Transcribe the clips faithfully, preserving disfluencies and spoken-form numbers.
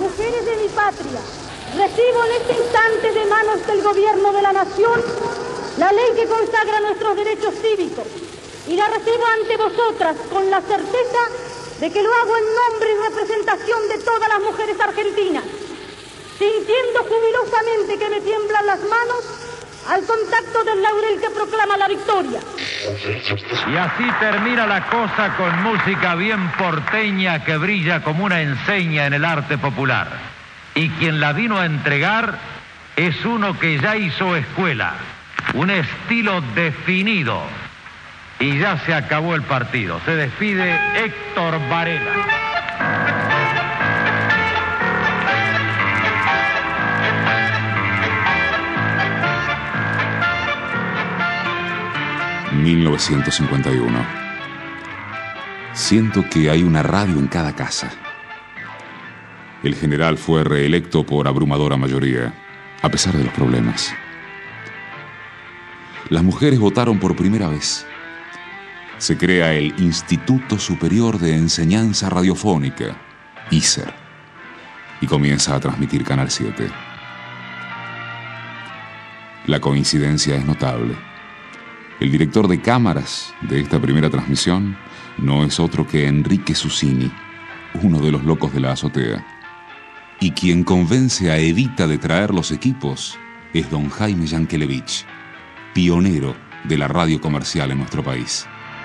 Mujeres de mi patria, recibo en este instante de manos del gobierno de la nación la ley que consagra nuestros derechos cívicos y la recibo ante vosotras con la certeza de que lo hago en nombre y representación de todas las mujeres argentinas, sintiendo jubilosamente que me tiemblan las manos al contacto del laurel que proclama la victoria. Y así termina la cosa con música bien porteña que brilla como una enseña en el arte popular. Y quien la vino a entregar es uno que ya hizo escuela, un estilo definido. Y ya se acabó el partido. Se despide Héctor Varela. mil novecientos cincuenta y uno. Siento que hay una radio en cada casa. El general fue reelecto por abrumadora mayoría, a pesar de los problemas. Las mujeres votaron por primera vez. Se crea el Instituto Superior de Enseñanza Radiofónica, I S E R, y comienza a transmitir Canal siete. La coincidencia es notable. El director de cámaras de esta primera transmisión no es otro que Enrique Susini, uno de los locos de la azotea. Y quien convence a Evita de traer los equipos es don Jaime Yankelevich, pionero de la radio comercial en nuestro país.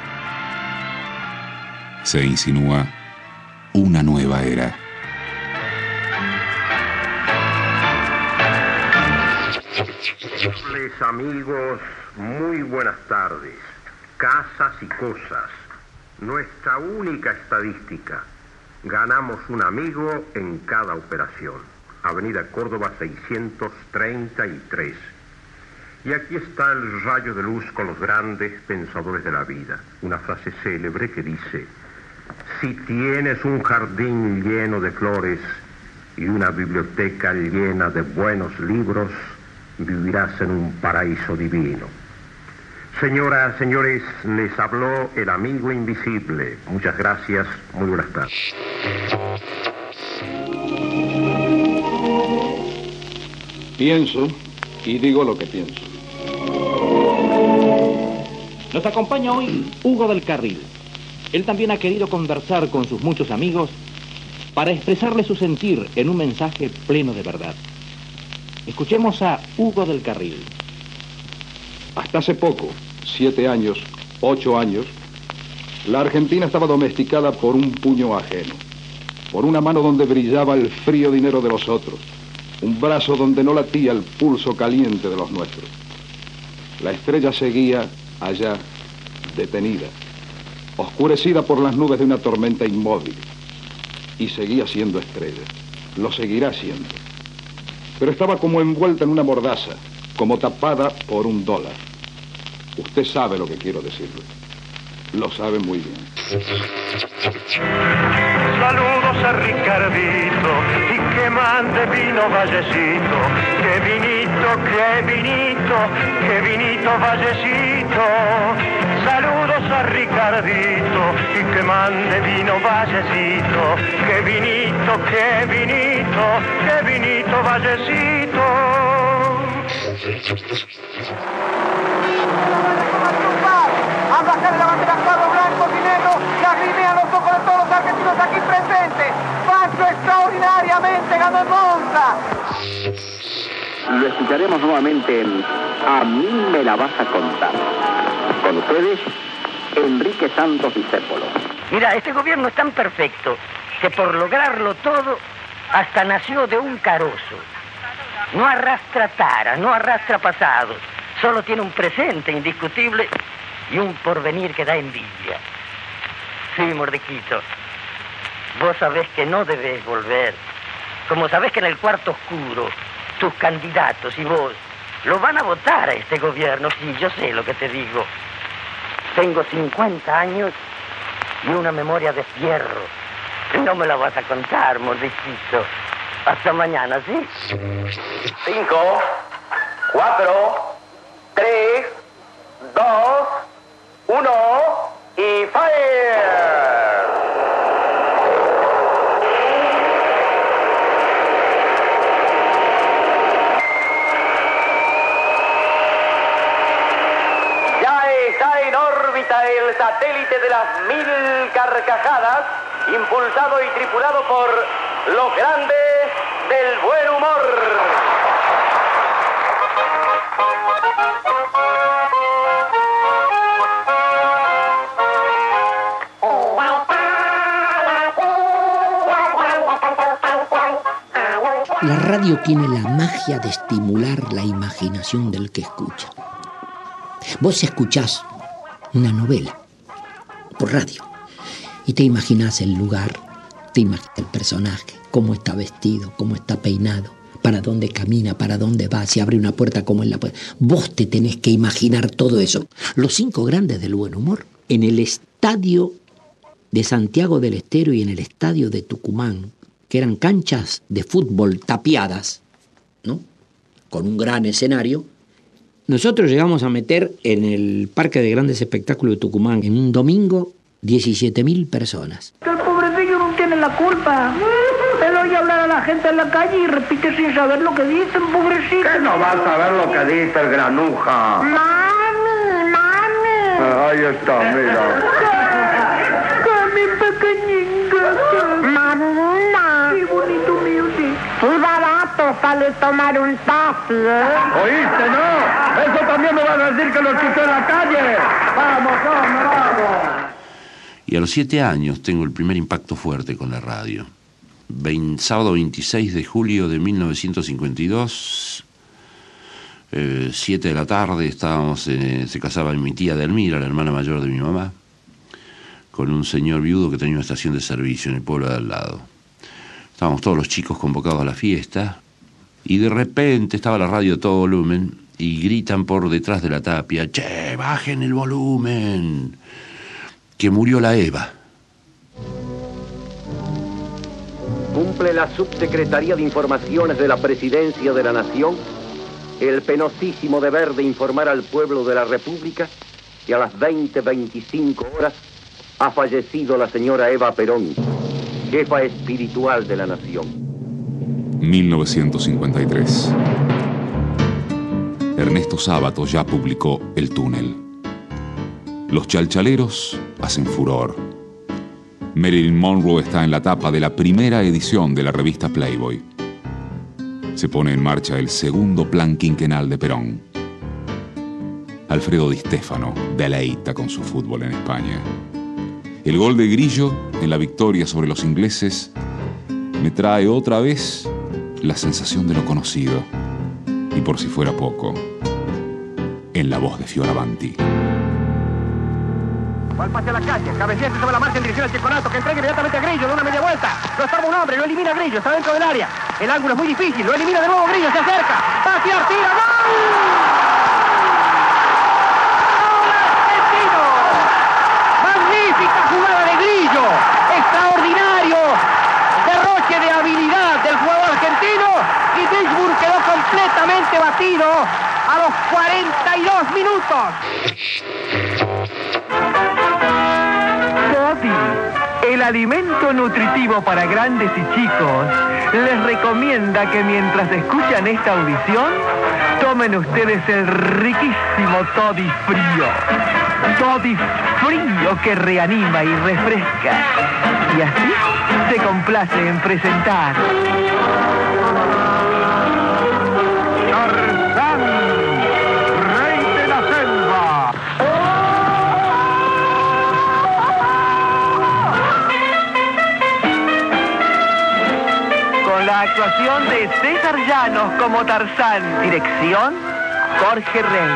Se insinúa una nueva era. Amigos, muy buenas tardes. Casas y cosas. Nuestra única estadística. Ganamos un amigo en cada operación. Avenida Córdoba seiscientos treinta y tres. Y aquí está el rayo de luz con los grandes pensadores de la vida. Una frase célebre que dice: si tienes un jardín lleno de flores y una biblioteca llena de buenos libros, vivirás en un paraíso divino. Señoras, señores, les habló el amigo invisible. Muchas gracias, muy buenas tardes. Pienso y digo lo que pienso. Nos acompaña hoy Hugo del Carril. Él también ha querido conversar con sus muchos amigos para expresarle su sentir en un mensaje pleno de verdad. Escuchemos a Hugo del Carril. Hasta hace poco, siete años, ocho años, la Argentina estaba domesticada por un puño ajeno, por una mano donde brillaba el frío dinero de los otros, un brazo donde no latía el pulso caliente de los nuestros. La estrella seguía allá, detenida, oscurecida por las nubes de una tormenta inmóvil, y seguía siendo estrella, lo seguirá siendo. Pero estaba como envuelta en una mordaza, como tapada por un dólar. Usted sabe lo que quiero decirle. Lo sabe muy bien. Saludos a Ricardito y que mande vino Vallecito. Que vinito, que vinito, que vinito Vallecito. Saludos a Ricardito y que mande vino Vallecito. Que vinito, que vinito, que vinito Vallecito. A bajar la bandera cuadro blanco y negro que agrimea los ojos de todos los argentinos aquí presentes. Pancho extraordinariamente ganó en Monza. Lo escucharemos nuevamente en A mí me la vas a contar. Con ustedes, Enrique Santos Discépolo. Mira, este gobierno es tan perfecto que por lograrlo todo hasta nació de un carozo. No arrastra taras, no arrastra pasados, solo tiene un presente indiscutible y un porvenir que da envidia. Sí, Mordequito, vos sabés que no debés volver, como sabés que en el cuarto oscuro tus candidatos y vos lo van a votar a este gobierno. Sí, yo sé lo que te digo. Tengo cincuenta años y una memoria de fierro. No me la vas a contar, Mordequito. Hasta mañana, ¿sí? Cinco, cuatro, tres, dos, uno y fire. presenta el satélite de las mil carcajadas, impulsado y tripulado por los grandes del buen humor. La radio tiene la magia de estimular la imaginación del que escucha. Vos escuchás una novela por radio y te imaginás el lugar, te imaginas el personaje, cómo está vestido, cómo está peinado, para dónde camina, para dónde va, si abre una puerta, cómo es la puerta. Vos te tenés que imaginar todo eso. Los cinco grandes del buen humor, en el estadio de Santiago del Estero y en el estadio de Tucumán, que eran canchas de fútbol tapiadas, ¿no?, con un gran escenario. Nosotros llegamos a meter en el Parque de Grandes Espectáculos de Tucumán, en un domingo, diecisiete mil personas. El pobrecillo no tiene la culpa. Él oye hablar a la gente en la calle y repite sin saber lo que dicen, pobrecito. ¿Qué no va a saber lo que dice el granuja? Mami, mami. Ahí está, mira. Mi pequeñita. Mamá. Qué bonito mío, sí. Qué barato sale tomar un taxi, ¿eh? ¿Oíste, no? Eso también me van a decir que lo escuché en la calle. Vamos, vamos, vamos. Y a los siete años tengo el primer impacto fuerte con la radio. Vein, sábado veintiséis de julio de mil novecientos cincuenta y dos, eh, siete de la tarde, estábamos, eh, se casaba mi tía Delmira, la hermana mayor de mi mamá, con un señor viudo que tenía una estación de servicio en el pueblo de al lado. Estábamos todos los chicos convocados a la fiesta y de repente estaba la radio a todo volumen y gritan por detrás de la tapia: ¡che, bajen el volumen! Que murió la Eva. Cumple la Subsecretaría de Informaciones de la Presidencia de la Nación el penosísimo deber de informar al pueblo de la República que a las veinte veinticinco horas ha fallecido la señora Eva Perón, jefa espiritual de la nación. mil novecientos cincuenta y tres. Ernesto Sábato ya publicó El túnel. Los chalchaleros hacen furor. Marilyn Monroe está en la tapa de la primera edición de la revista Playboy. Se pone en marcha el segundo plan quinquenal de Perón. Alfredo Di Stéfano deleita con su fútbol en España. El gol de Grillo en la victoria sobre los ingleses me trae otra vez la sensación de lo conocido. Y por si fuera poco, en la voz de Fioravanti. Va al pase a la calle, cabeceante sobre la marcha en dirección al Checonato, que entrega inmediatamente a Grillo de una media vuelta. Lo estorba un hombre, lo elimina Grillo, está dentro del área. El ángulo es muy difícil, lo elimina de nuevo Grillo, se acerca. Va a tirar, tira, ¡gol! ¡Gol argentino! Magnífica jugada de Grillo, extraordinario derroche de habilidad del jugador argentino y Pittsburgh quedó completamente batido a los cuarenta y dos minutos. El alimento nutritivo para grandes y chicos les recomienda que mientras escuchan esta audición tomen ustedes el riquísimo Toddy Frío. Toddy Frío que reanima y refresca. Y así se complace en presentar Tarzán, rey de la selva. La actuación de César Llanos como Tarzán. Dirección, Jorge Rey.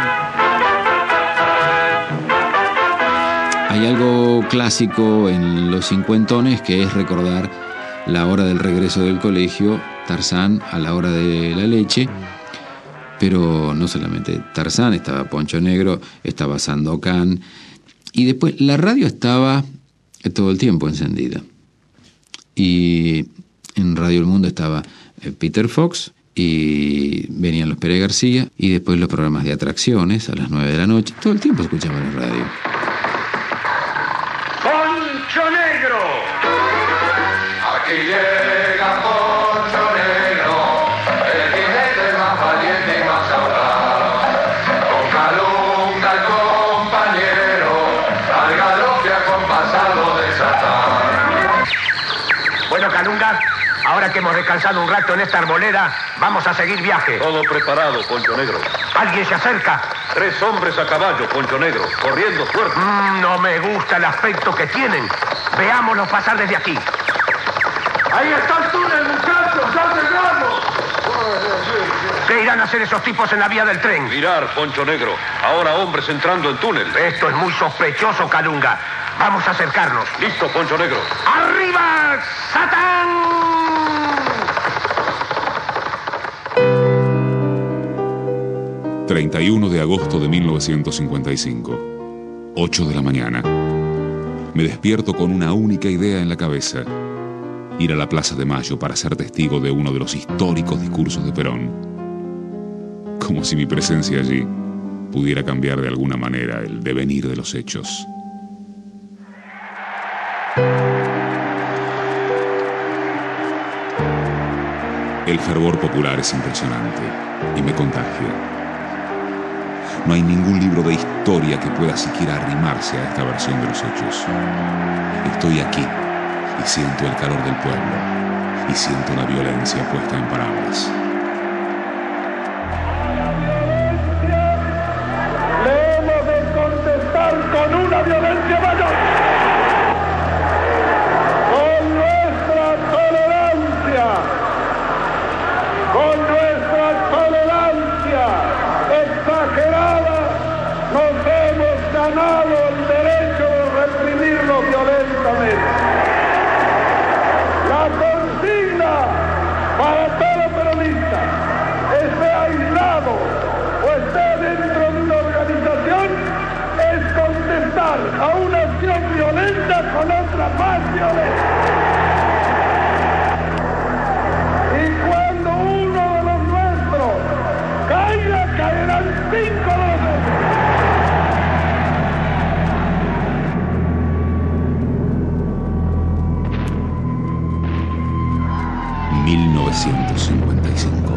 Hay algo clásico en los cincuentones que es recordar la hora del regreso del colegio, Tarzán a la hora de la leche, pero no solamente Tarzán, estaba Poncho Negro, estaba Sandokan, y después la radio estaba todo el tiempo encendida. Y en Radio El Mundo estaba Peter Fox y venían los Pérez García y después los programas de atracciones a las nueve de la noche. Todo el tiempo escuchaba la radio. ¡Poncho Negro! Aquí llega Poncho Negro, el jinete más valiente y más audaz. Con calumnia al compañero, Calunga? Ahora que hemos descansado un rato en esta arboleda, vamos a seguir viaje. Todo preparado, Poncho Negro. ¿Alguien se acerca? Tres hombres a caballo, Poncho Negro, corriendo fuerte. Mm, no me gusta el aspecto que tienen. Veámoslos pasar desde aquí. ¡Ahí está el túnel, muchachos! ¡Ya llegamos! ¿Qué irán a hacer esos tipos en la vía del tren? Mirar, Poncho Negro. Ahora hombres entrando en túnel. Esto es muy sospechoso, Calunga. Vamos a acercarnos. Listo, Poncho Negro. ¡Arriba, Satán! treinta y uno de agosto de mil novecientos cincuenta y cinco. ocho de la mañana. Me despierto con una única idea en la cabeza. Ir a la Plaza de Mayo para ser testigo de uno de los históricos discursos de Perón. Como si mi presencia allí pudiera cambiar de alguna manera el devenir de los hechos. El fervor popular es impresionante y me contagia. No hay ningún libro de historia que pueda siquiera arrimarse a esta versión de los hechos. Estoy aquí y siento el calor del pueblo y siento una violencia puesta en palabras. Le hemos de contestar con una violencia mayor. Con nuestra tolerancia. Con nuestra tolerancia exagerada nos hemos ganado el derecho de reprimirlo violentamente. La consigna para todo peronista, esté aislado o esté dentro de una organización, es contestar a una acción violenta con otra más violenta. Y cuando uno de los nuestros caiga, caerán cinco de los otros. mil novecientos cincuenta y cinco.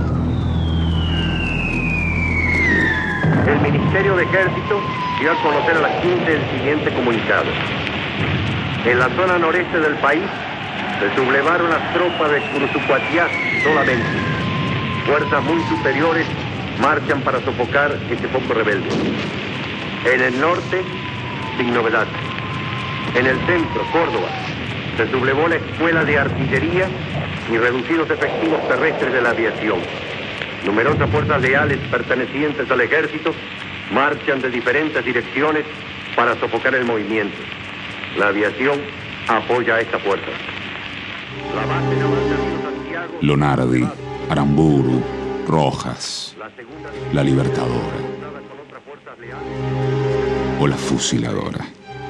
El Ministerio de Ejército dio a conocer a las quince el siguiente comunicado. En la zona noreste del país se sublevaron las tropas de Curuzucuatiá solamente. Fuerzas muy superiores marchan para sofocar este foco rebelde. En el norte, sin novedad. En el centro, Córdoba, se sublevó la escuela de artillería y reducidos efectivos terrestres de la aviación. Numerosas fuerzas leales pertenecientes al ejército marchan de diferentes direcciones para sofocar el movimiento. La aviación apoya a esta fuerza. La base naval de Río Santiago... Lonardi, Aramburu, Rojas, la Libertadora o la Fusiladora.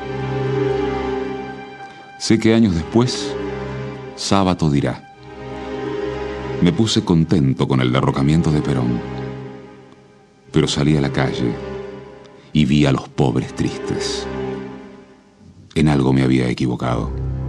Sé que años después, Sábato dirá: me puse contento con el derrocamiento de Perón, pero salí a la calle y vi a los pobres tristes. En algo me había equivocado.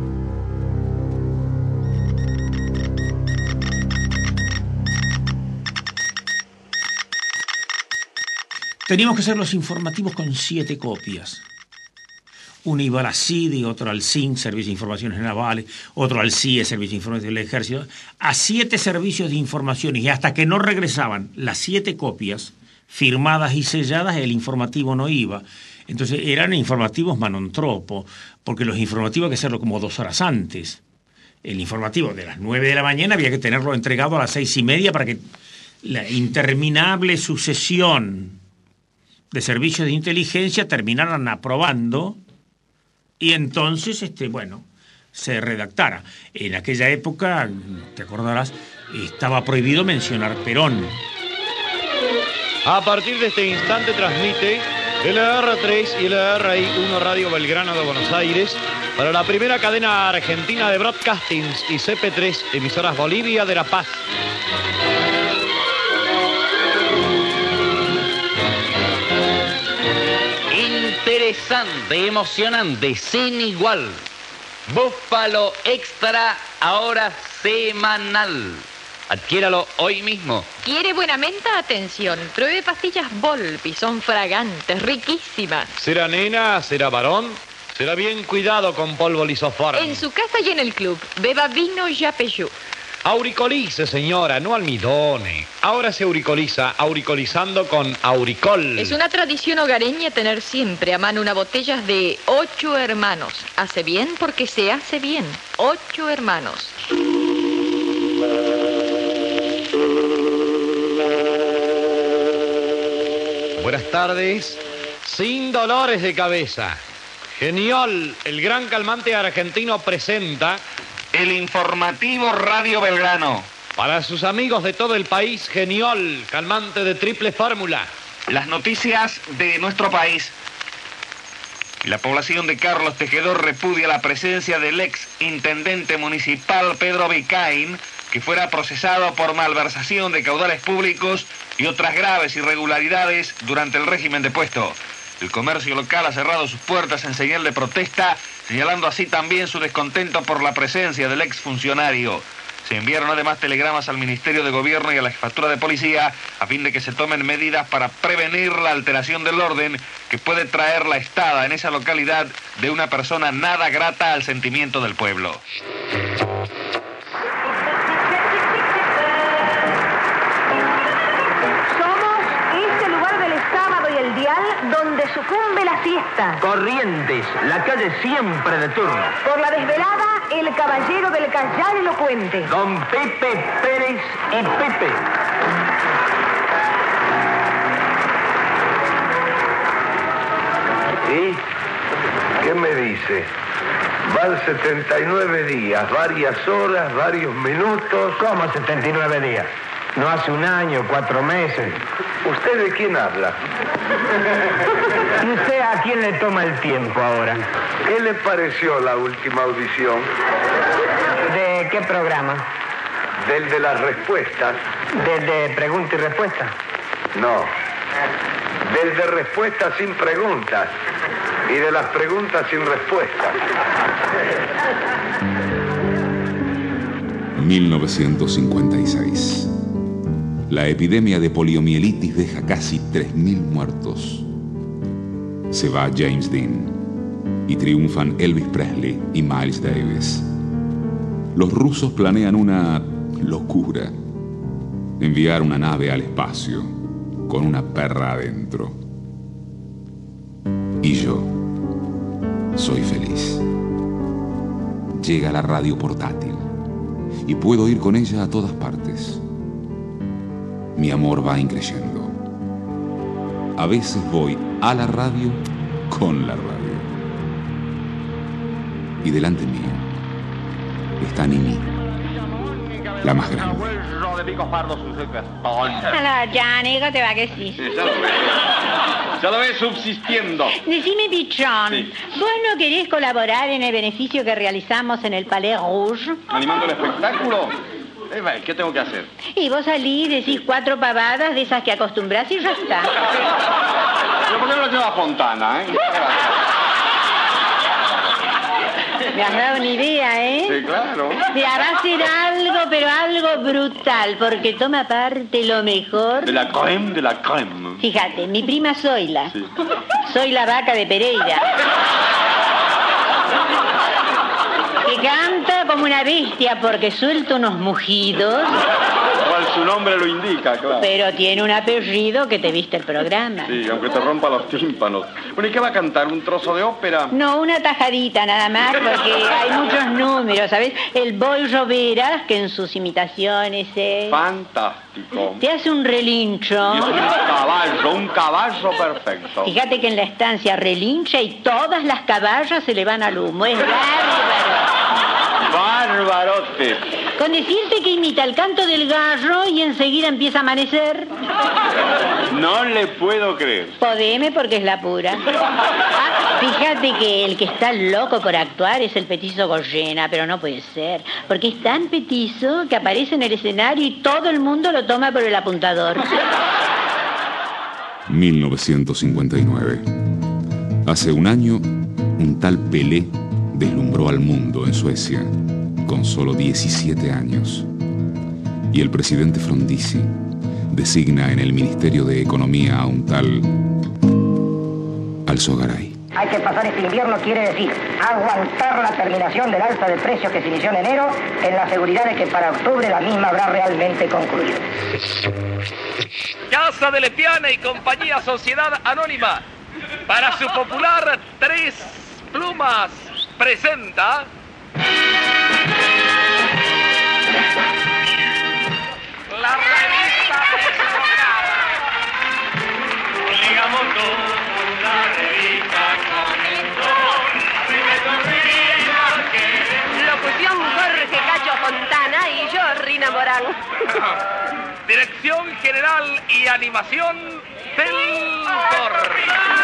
Teníamos que hacer los informativos con siete copias. Uno iba al C I D I, otro al S I N, Servicio de Informaciones Navales, otro al C I E, Servicio de Informaciones del Ejército, a siete servicios de informaciones, y hasta que no regresaban las siete copias firmadas y selladas, el informativo no iba. Entonces eran informativos manontropo, porque los informativos hay que hacerlo como dos horas antes. El informativo de las nueve de la mañana había que tenerlo entregado a las seis y media para que la interminable sucesión de servicios de inteligencia terminaran aprobando y entonces, este, bueno, se redactara. En aquella época, te acordarás, estaba prohibido mencionar Perón. A partir de este instante transmite L R tres y L R I uno Radio Belgrano de Buenos Aires para la primera cadena argentina de broadcastings y C P tres, emisoras Bolivia de La Paz. Interesante, emocionante, sin igual. Búfalo Extra, ahora semanal. Adquiéralo hoy mismo. ¿Quiere buena menta? Atención. Pruebe pastillas Volpi. Son fragantes, riquísimas. ¿Será nena? ¿Será varón? Será bien cuidado con polvo lisoforme. En su casa y en el club. Beba vino Yapeyú. Auricolice, señora, no almidone. Ahora se auricoliza, auricolizando con auricol. Es una tradición hogareña tener siempre a mano una botella de Ocho Hermanos. Hace bien porque se hace bien. Ocho Hermanos. Buenas tardes. Sin dolores de cabeza. Genial, el gran calmante argentino presenta el informativo Radio Belgrano. Para sus amigos de todo el país, Genial, calmante de triple fórmula. Las noticias de nuestro país. La población de Carlos Tejedor repudia la presencia del ex intendente municipal Pedro Vicaín, que fuera procesado por malversación de caudales públicos y otras graves irregularidades durante el régimen depuesto. El comercio local ha cerrado sus puertas en señal de protesta, señalando así también su descontento por la presencia del exfuncionario. Se enviaron además telegramas al Ministerio de Gobierno y a la Jefatura de Policía a fin de que se tomen medidas para prevenir la alteración del orden que puede traer la estada en esa localidad de una persona nada grata al sentimiento del pueblo. Donde sucumbe la fiesta. Corrientes, la calle siempre de turno. Por la desvelada, el caballero del callar elocuente. Don Pepe Pérez y Pepe. ¿Y qué me dice? Van setenta y nueve días, varias horas, varios minutos. ¿Cómo setenta y nueve días? No hace un año, cuatro meses. ¿Usted de quién habla? ¿Y usted a quién le toma el tiempo ahora? ¿Qué le pareció la última audición? ¿De qué programa? Del de las respuestas. ¿Del de pregunta y respuesta? No. Del de respuestas sin preguntas. Y de las preguntas sin respuestas. mil novecientos cincuenta y seis. La epidemia de poliomielitis deja casi tres mil muertos. Se va James Dean y triunfan Elvis Presley y Miles Davis. Los rusos planean una locura: enviar una nave al espacio con una perra adentro. Y yo soy feliz. Llega la radio portátil y puedo ir con ella a todas partes. Mi amor va increyendo. A veces voy a la radio con la radio. Y delante mío está Nini, la más grande. Allora, Gianni, te va que sí? Sí, ya lo ves. Ya lo ves subsistiendo. Decime, pichón, Sí. ¿vos no querés colaborar en el beneficio que realizamos en el Palais Rouge? ¿Animando el espectáculo? Eh, vale, ¿qué tengo que hacer? Y vos salís, decís cuatro pavadas de esas que acostumbrás y ya está. Pero ¿por qué no lo lleva a Fontana, eh? Me has dado una idea, ¿eh? Sí, claro. Mira, va a ser algo, pero algo brutal, porque toma parte lo mejor. De la crème, de la crème. Fíjate, mi prima Zoila. Sí. Soy la vaca de Pereira. Que canta como una bestia porque suelta unos mugidos. Cual su nombre lo indica, claro. Pero tiene un apellido que te viste el programa. Sí, aunque te rompa los tímpanos. Bueno, ¿y qué va a cantar? ¿Un trozo de ópera? No, una tajadita nada más, porque hay muchos números, ¿sabes? El Boy Roveras, que en sus imitaciones es... Fantástico. Te hace un relincho. Y es un caballo, un caballo perfecto. Fíjate que en la estancia relincha y todas las caballas se le van al humo. Es bárbaro. Barbarote. Con decirte que imita el canto del gallo y enseguida empieza a amanecer. No le puedo creer. Podeme porque es la pura. Ah, fíjate que el que está loco por actuar es el petizo Goyena, pero no puede ser, porque es tan petizo que aparece en el escenario y todo el mundo lo toma por el apuntador. mil novecientos cincuenta y nueve. Hace un año, un tal Pelé deslumbró al mundo en Suecia con solo diecisiete años. Y el presidente Frondizi designa en el Ministerio de Economía a un tal Alzogaray. Hay que pasar este invierno quiere decir aguantar la terminación del alza de precios que se inició en enero en la seguridad de que para octubre la misma habrá realmente concluido. Casa de Lepiana y Compañía Sociedad Anónima, para su popular Tres Plumas, presenta... La revista Deslocada. Digamos tú, la revista comenzó. Locución Jorge Cacho Fontana y yo, Rina Morán. Dirección general y animación del Torre.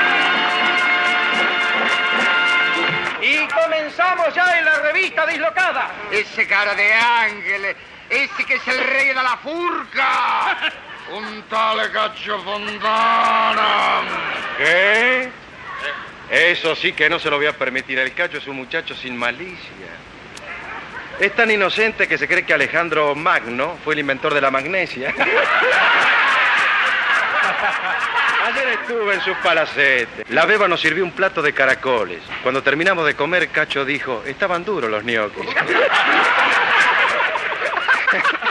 Y comenzamos ya en la revista Dislocada. Ese cara de ángeles, ese que es el rey de la furca. Un tal Cacho Fontana. ¿Qué? Eso sí que no se lo voy a permitir. El Cacho es un muchacho sin malicia. Es tan inocente que se cree que Alejandro Magno fue el inventor de la magnesia. Ayer estuve en sus palacetes. La beba nos sirvió un plato de caracoles. Cuando terminamos de comer, Cacho dijo, estaban duros los ñoquis.